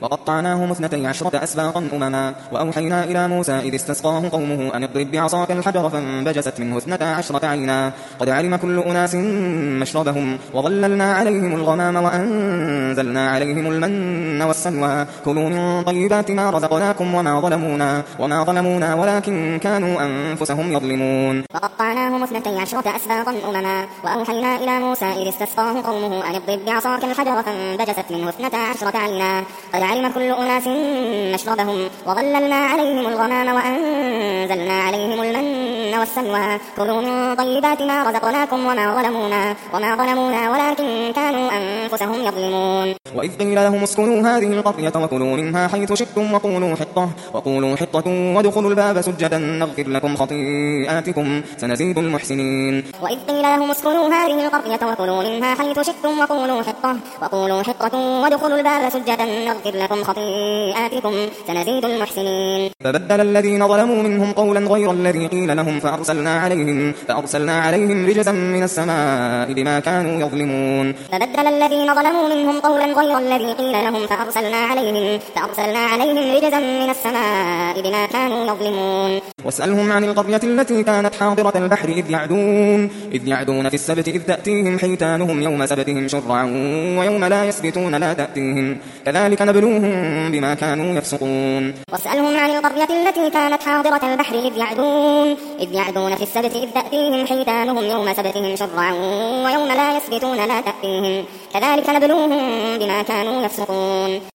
وقطعناهم 12 أسباطا أمما وأوحينا إلى موسى إذ استسقاه قومه أن اضرب بعصاك الحجر فانبجست منه 12 عينا قد علم كل أناس مشربهم وظللنا عليهم الغمام وأنزلنا عليهم المن والسلوى كلوا من طيبات ما رزقناكم وما ظلمونا ولكن كانوا أنفسهم يظلمون. وقطعناهم 12 أسباطا أمما وأوحينا إلى موسى إذ استسقاه قومه أن اضرب بعصاك الحجر فانبجست منه 12 عينا قد علم كل أناس مشربهم وظللنا عليهم الغمام وأنزلنا عليهم المن والسلوى كلوا من طيبات ما رزقناكم وما ظلمونا ولكن كانوا أنفسهم يظلمون. وإذ قيل لهم اسكنوا هذه القرية وكلوا منها حيث شئتم وقولوا حطة وادخلوا الباب سجدا نغفر لكم خطيئاتكم سنزيد المحسنين. وإذ قيل لهم اسكنوا هذه القرية وكلوا منها حيث شئتم وقولوا حطة وادخلوا الباب سجدا نغفر لكم خطيئاتكم سنزيد المحسنين. فبدل الذين ظلموا منهم قولا غير الذي قيل لهم فأرسلنا عليهم رجزا من السماء بما كانوا يظلمون. فبدل الذين ظلموا منهم قولا غير الذي قيل لهم فأرسلنا عليهم رجزا من السماء بما كانوا يظلمون. واسألهم عن القرية التي كانت حاضرة البحر إذ يعدون في السبت إذ تأتيهم حيتانهم يوم سبتهم شرعا ويوم لا يسبتون لا تأتيهم كذلك نبلوهم بما كانوا يفسقون. واسألهم عن القرية التي كانت حاضرة البحر إذ يعدون في السبت إذ تأتيهم حيتانهم يوم سبتهم شرعا ويوم لا يسبتون لا تأتيهم كذلك نبلوهم بما كانوا يفسقون.